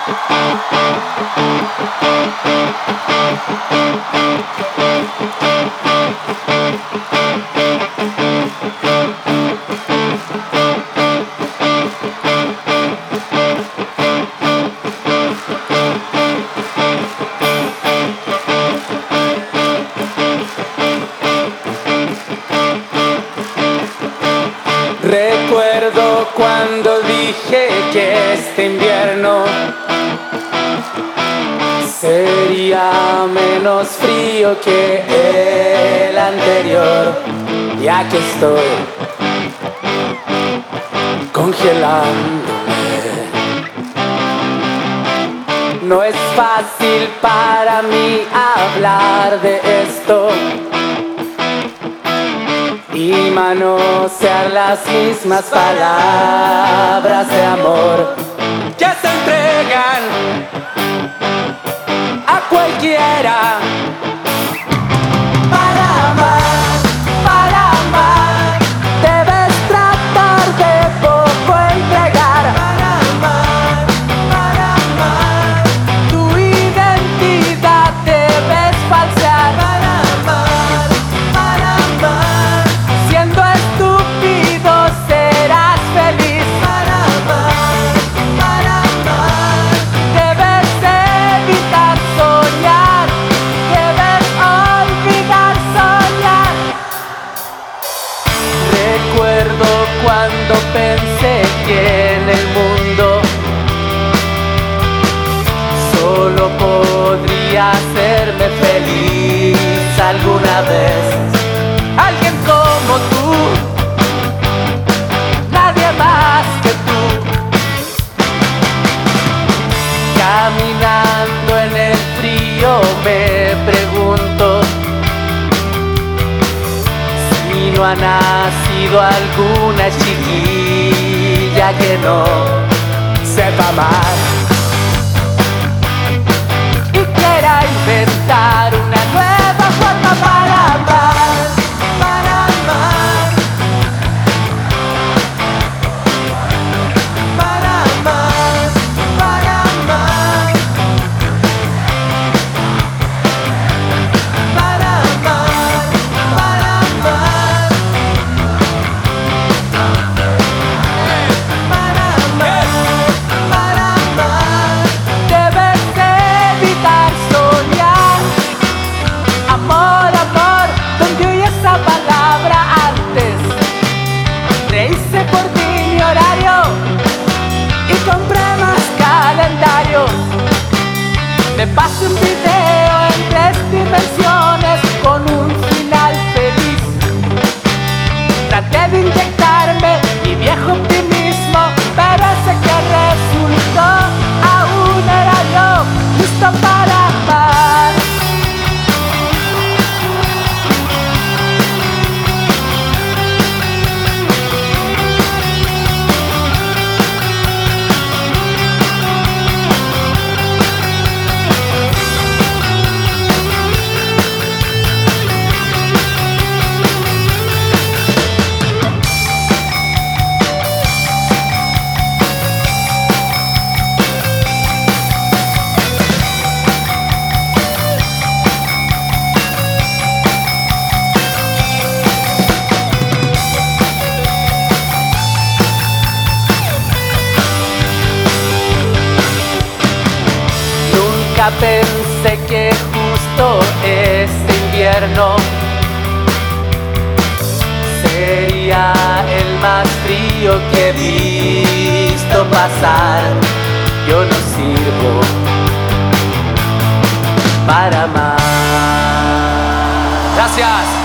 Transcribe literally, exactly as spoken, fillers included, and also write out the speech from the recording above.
Recuerdo cuando dije que este invierno sería menos frío que el anterior, y aquí estoy congelándome. No es fácil para mí hablar de esto y manosear las mismas palabras de amor que se entregan a cualquiera. Para amar, para amar, debes tratar de poco entregar. Para amar, para amar, tu identidad debes falsear. Para amar, para amar, siendo estúpido serás feliz. Para amar, para amar, debes evitar soñar, debes olvidar soñar. Recuerdo cuando pensé que en el mundo solo podría hacerme feliz alguna vez alguien como tú, nadie más que tú. Caminando en el frío me pregunto si no ha nacido alguna chiquilla que no sepa amar y quiera inventar una nueva forma para amar, para amar, para amar, para amar, para amar, para amar, para amar, para amar. Debes evitar soñar. Amor, amor, donde oí esa palabra antes, te hice por ti mi horario y compré más calendarios. Me pasé un video en tres dimensiones con un final feliz. Traté de inyectarme mi viejo optimismo, pero ese que resultó aún era yo, listo para amar. Nunca pensé que justo este invierno sería el más frío que he visto pasar. Yo no sirvo para amar. Gracias.